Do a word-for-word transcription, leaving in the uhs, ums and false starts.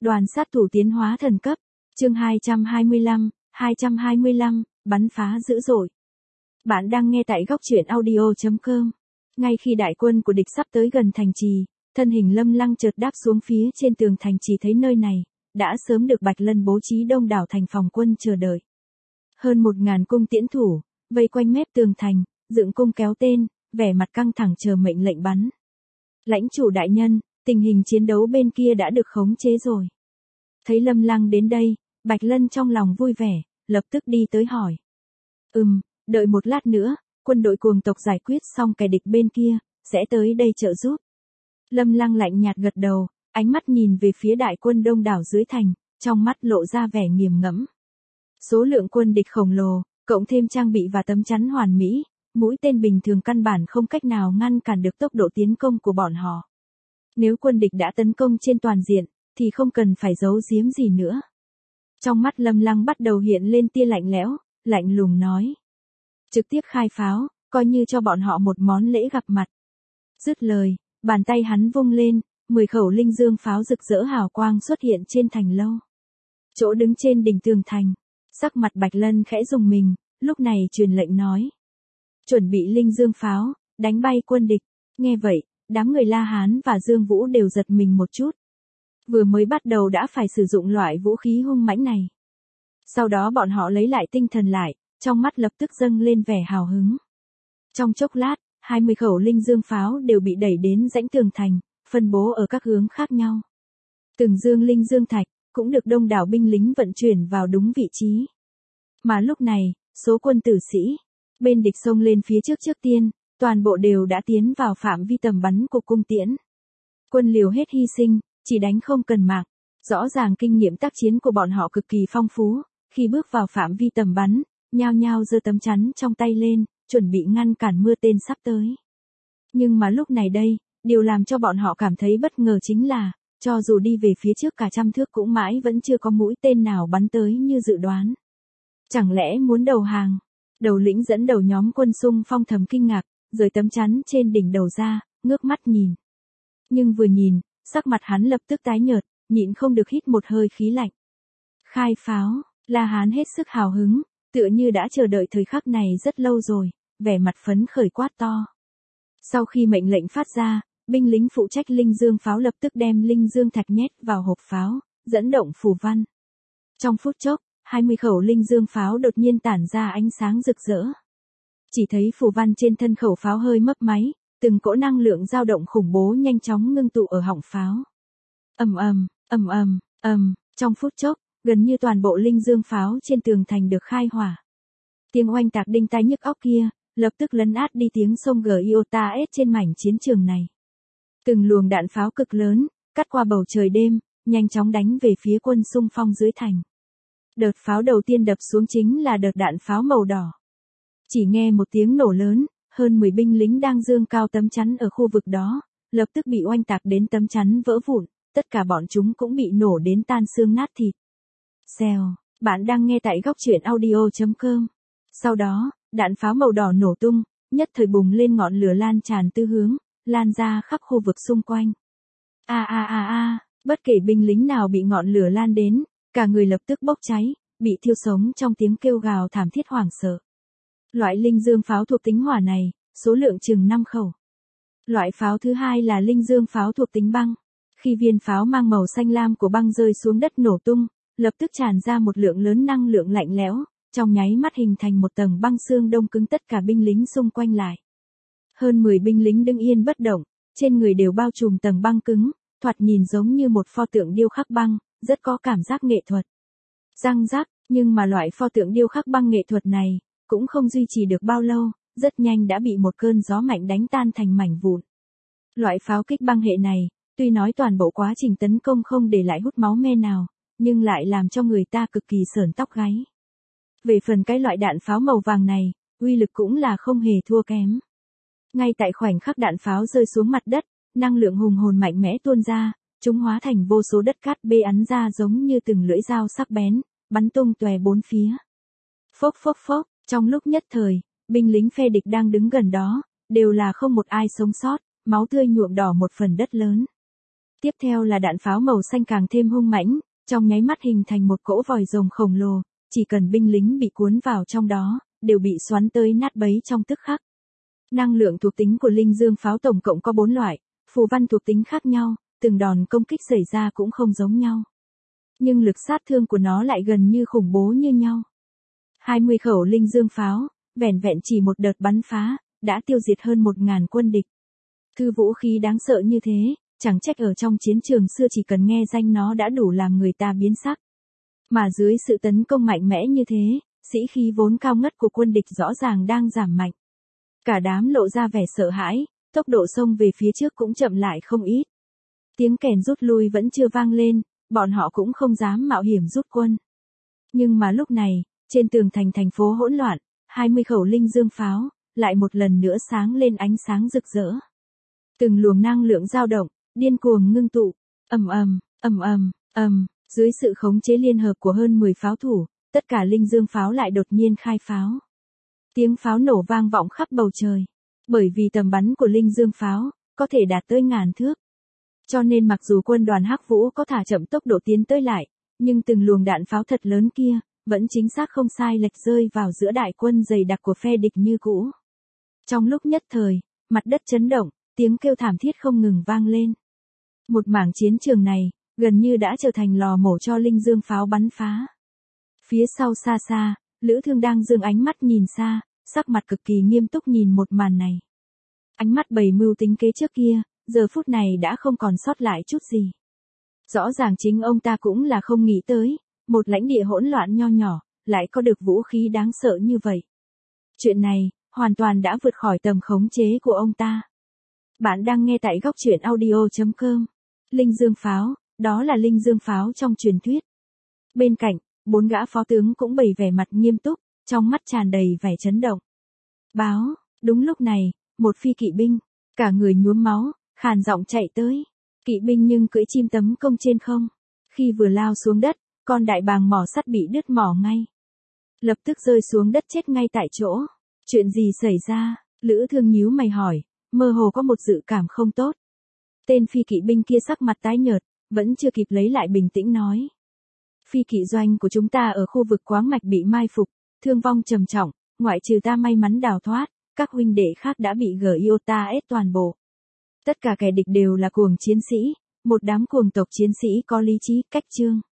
Đoàn sát thủ tiến hóa thần cấp, chương hai trăm hai mươi lăm, hai trăm hai mươi lăm, bắn phá dữ dội. Bạn đang nghe tại góc truyện audio chấm com. Ngay khi đại quân của địch sắp tới gần thành trì, thân hình Lâm Lăng chợt đáp xuống phía trên tường thành, chỉ thấy nơi này đã sớm được Bạch Lân bố trí đông đảo thành phòng quân chờ đợi. Hơn một ngàn cung tiễn thủ vây quanh mép tường thành, dựng cung kéo tên, vẻ mặt căng thẳng chờ mệnh lệnh bắn. Lãnh chủ đại nhân, tình hình chiến đấu bên kia đã được khống chế rồi. Thấy Lâm Lăng đến đây, Bạch Lân trong lòng vui vẻ, lập tức đi tới hỏi. Ừm, đợi một lát nữa, quân đội cuồng tộc giải quyết xong kẻ địch bên kia, sẽ tới đây trợ giúp. Lâm Lăng lạnh nhạt gật đầu, ánh mắt nhìn về phía đại quân đông đảo dưới thành, trong mắt lộ ra vẻ nghiền ngẫm. Số lượng quân địch khổng lồ, cộng thêm trang bị và tấm chắn hoàn mỹ, mũi tên bình thường căn bản không cách nào ngăn cản được tốc độ tiến công của bọn họ. Nếu quân địch đã tấn công trên toàn diện, thì không cần phải giấu giếm gì nữa. Trong mắt Lâm Lăng bắt đầu hiện lên tia lạnh lẽo, lạnh lùng nói. Trực tiếp khai pháo, coi như cho bọn họ một món lễ gặp mặt. Dứt lời, bàn tay hắn vung lên, mười khẩu linh dương pháo rực rỡ hào quang xuất hiện trên thành lâu. Chỗ đứng trên đỉnh tường thành, sắc mặt Bạch Lân khẽ rùng mình, lúc này truyền lệnh nói. Chuẩn bị linh dương pháo, đánh bay quân địch. Nghe vậy, đám người La Hán và Dương Vũ đều giật mình một chút. Vừa mới bắt đầu đã phải sử dụng loại vũ khí hung mãnh này. Sau đó bọn họ lấy lại tinh thần lại, trong mắt lập tức dâng lên vẻ hào hứng. Trong chốc lát, hai mươi khẩu linh dương pháo đều bị đẩy đến rãnh tường thành, phân bố ở các hướng khác nhau. Từng dương linh dương thạch cũng được đông đảo binh lính vận chuyển vào đúng vị trí. Mà lúc này, số quân tử sĩ bên địch xông lên phía trước trước tiên, toàn bộ đều đã tiến vào phạm vi tầm bắn của cung tiễn. Quân liều hết hy sinh, chỉ đánh không cần mạng. Rõ ràng kinh nghiệm tác chiến của bọn họ cực kỳ phong phú, khi bước vào phạm vi tầm bắn, nhao nhao giơ tấm chắn trong tay lên, chuẩn bị ngăn cản mưa tên sắp tới. Nhưng mà lúc này đây, điều làm cho bọn họ cảm thấy bất ngờ chính là, cho dù đi về phía trước cả trăm thước cũng mãi vẫn chưa có mũi tên nào bắn tới như dự đoán. Chẳng lẽ muốn đầu hàng? Đầu lĩnh dẫn đầu nhóm quân xung phong thầm kinh ngạc, rời tấm chắn trên đỉnh đầu ra, ngước mắt nhìn. Nhưng vừa nhìn, sắc mặt hắn lập tức tái nhợt, nhịn không được hít một hơi khí lạnh. Khai pháo, La Hán hết sức hào hứng, tựa như đã chờ đợi thời khắc này rất lâu rồi, vẻ mặt phấn khởi quát to. Sau khi mệnh lệnh phát ra, binh lính phụ trách linh dương pháo lập tức đem linh dương thạch nhét vào hộp pháo, dẫn động phù văn. Trong phút chốc, hai mươi khẩu linh dương pháo đột nhiên tản ra ánh sáng rực rỡ. Chỉ thấy phù văn trên thân khẩu pháo hơi mấp máy, từng cỗ năng lượng dao động khủng bố nhanh chóng ngưng tụ ở họng pháo. Ầm ầm, ầm ầm, ầm, trong phút chốc, gần như toàn bộ linh dương pháo trên tường thành được khai hỏa. Tiếng oanh tạc đinh tai nhức óc kia, lập tức lấn át đi tiếng sông Giotas trên mảnh chiến trường này. Từng luồng đạn pháo cực lớn, cắt qua bầu trời đêm, nhanh chóng đánh về phía quân xung phong dưới thành. Đợt pháo đầu tiên đập xuống chính là đợt đạn pháo màu đỏ. Chỉ nghe một tiếng nổ lớn, hơn mười binh lính đang giương cao tấm chắn ở khu vực đó, lập tức bị oanh tạc đến tấm chắn vỡ vụn, tất cả bọn chúng cũng bị nổ đến tan xương nát thịt. Xèo, bạn đang nghe tại góc truyện audio chấm com. Sau đó, đạn pháo màu đỏ nổ tung, nhất thời bùng lên ngọn lửa lan tràn tứ hướng, lan ra khắp khu vực xung quanh. A a a a, bất kể binh lính nào bị ngọn lửa lan đến, cả người lập tức bốc cháy, bị thiêu sống trong tiếng kêu gào thảm thiết hoảng sợ. Loại linh dương pháo thuộc tính hỏa này, số lượng chừng năm khẩu. Loại pháo thứ hai là linh dương pháo thuộc tính băng. Khi viên pháo mang màu xanh lam của băng rơi xuống đất nổ tung, lập tức tràn ra một lượng lớn năng lượng lạnh lẽo, trong nháy mắt hình thành một tầng băng xương đông cứng tất cả binh lính xung quanh lại. Hơn mười binh lính đứng yên bất động, trên người đều bao trùm tầng băng cứng, thoạt nhìn giống như một pho tượng điêu khắc băng, rất có cảm giác nghệ thuật. Răng rắc, nhưng mà loại pho tượng điêu khắc băng nghệ thuật này, cũng không duy trì được bao lâu, rất nhanh đã bị một cơn gió mạnh đánh tan thành mảnh vụn. Loại pháo kích băng hệ này, tuy nói toàn bộ quá trình tấn công không để lại hút máu me nào, nhưng lại làm cho người ta cực kỳ sởn tóc gáy. Về phần cái loại đạn pháo màu vàng này, uy lực cũng là không hề thua kém. Ngay tại khoảnh khắc đạn pháo rơi xuống mặt đất, năng lượng hùng hồn mạnh mẽ tuôn ra, chúng hóa thành vô số đất cát bê ắn ra giống như từng lưỡi dao sắc bén, bắn tung tóe bốn phía. Phốc phốc phốc, trong lúc nhất thời, binh lính phe địch đang đứng gần đó, đều là không một ai sống sót, máu tươi nhuộm đỏ một phần đất lớn. Tiếp theo là đạn pháo màu xanh càng thêm hung mãnh, trong nháy mắt hình thành một cỗ vòi rồng khổng lồ, chỉ cần binh lính bị cuốn vào trong đó, đều bị xoắn tới nát bấy trong tức khắc. Năng lượng thuộc tính của linh dương pháo tổng cộng có bốn loại, phù văn thuộc tính khác nhau, từng đòn công kích xảy ra cũng không giống nhau. Nhưng lực sát thương của nó lại gần như khủng bố như nhau. hai mươi khẩu linh dương pháo, vẻn vẹn chỉ một đợt bắn phá, đã tiêu diệt hơn một ngàn quân địch. Thư vũ khí đáng sợ như thế, chẳng trách ở trong chiến trường xưa chỉ cần nghe danh nó đã đủ làm người ta biến sắc. Mà dưới sự tấn công mạnh mẽ như thế, sĩ khí vốn cao ngất của quân địch rõ ràng đang giảm mạnh. Cả đám lộ ra vẻ sợ hãi, tốc độ xông về phía trước cũng chậm lại không ít. Tiếng kèn rút lui vẫn chưa vang lên, bọn họ cũng không dám mạo hiểm rút quân. Nhưng mà lúc này, trên tường thành thành phố hỗn loạn, hai mươi khẩu linh dương pháo, lại một lần nữa sáng lên ánh sáng rực rỡ. Từng luồng năng lượng dao động, điên cuồng ngưng tụ, ầm ầm, ầm ầm, ầm, dưới sự khống chế liên hợp của hơn mười pháo thủ, tất cả linh dương pháo lại đột nhiên khai pháo. Tiếng pháo nổ vang vọng khắp bầu trời, bởi vì tầm bắn của linh dương pháo có thể đạt tới ngàn thước. Cho nên mặc dù quân đoàn Hắc Vũ có thả chậm tốc độ tiến tới lại, nhưng từng luồng đạn pháo thật lớn kia, vẫn chính xác không sai lệch rơi vào giữa đại quân dày đặc của phe địch như cũ. Trong lúc nhất thời, mặt đất chấn động, tiếng kêu thảm thiết không ngừng vang lên. Một mảng chiến trường này, gần như đã trở thành lò mổ cho linh dương pháo bắn phá. Phía sau xa xa, Lữ Thương đang dương ánh mắt nhìn xa, sắc mặt cực kỳ nghiêm túc nhìn một màn này. Ánh mắt bày mưu tính kế trước kia, giờ phút này đã không còn sót lại chút gì. Rõ ràng chính ông ta cũng là không nghĩ tới, một lãnh địa hỗn loạn nho nhỏ, lại có được vũ khí đáng sợ như vậy. Chuyện này, hoàn toàn đã vượt khỏi tầm khống chế của ông ta. Bạn đang nghe tại góc truyện audio chấm com. Linh dương pháo, đó là linh dương pháo trong truyền thuyết. Bên cạnh, bốn gã phó tướng cũng bày vẻ mặt nghiêm túc, trong mắt tràn đầy vẻ chấn động. Báo, đúng lúc này, một phi kỵ binh, cả người nhuốm máu, khàn giọng chạy tới. Kỵ binh nhưng cưỡi chim tấm công trên không. Khi vừa lao xuống đất, con đại bàng mỏ sắt bị đứt mỏ ngay. Lập tức rơi xuống đất chết ngay tại chỗ. Chuyện gì xảy ra? Lữ Thương nhíu mày hỏi, mơ hồ có một dự cảm không tốt. Tên phi kỵ binh kia sắc mặt tái nhợt, vẫn chưa kịp lấy lại bình tĩnh nói. Phi kỵ doanh của chúng ta ở khu vực khoáng mạch bị mai phục, thương vong trầm trọng, ngoại trừ ta may mắn đào thoát, các huynh đệ khác đã bị giê i ô tê a ét toàn bộ. Tất cả kẻ địch đều là cuồng chiến sĩ, một đám cuồng tộc chiến sĩ có lý trí, cách chương.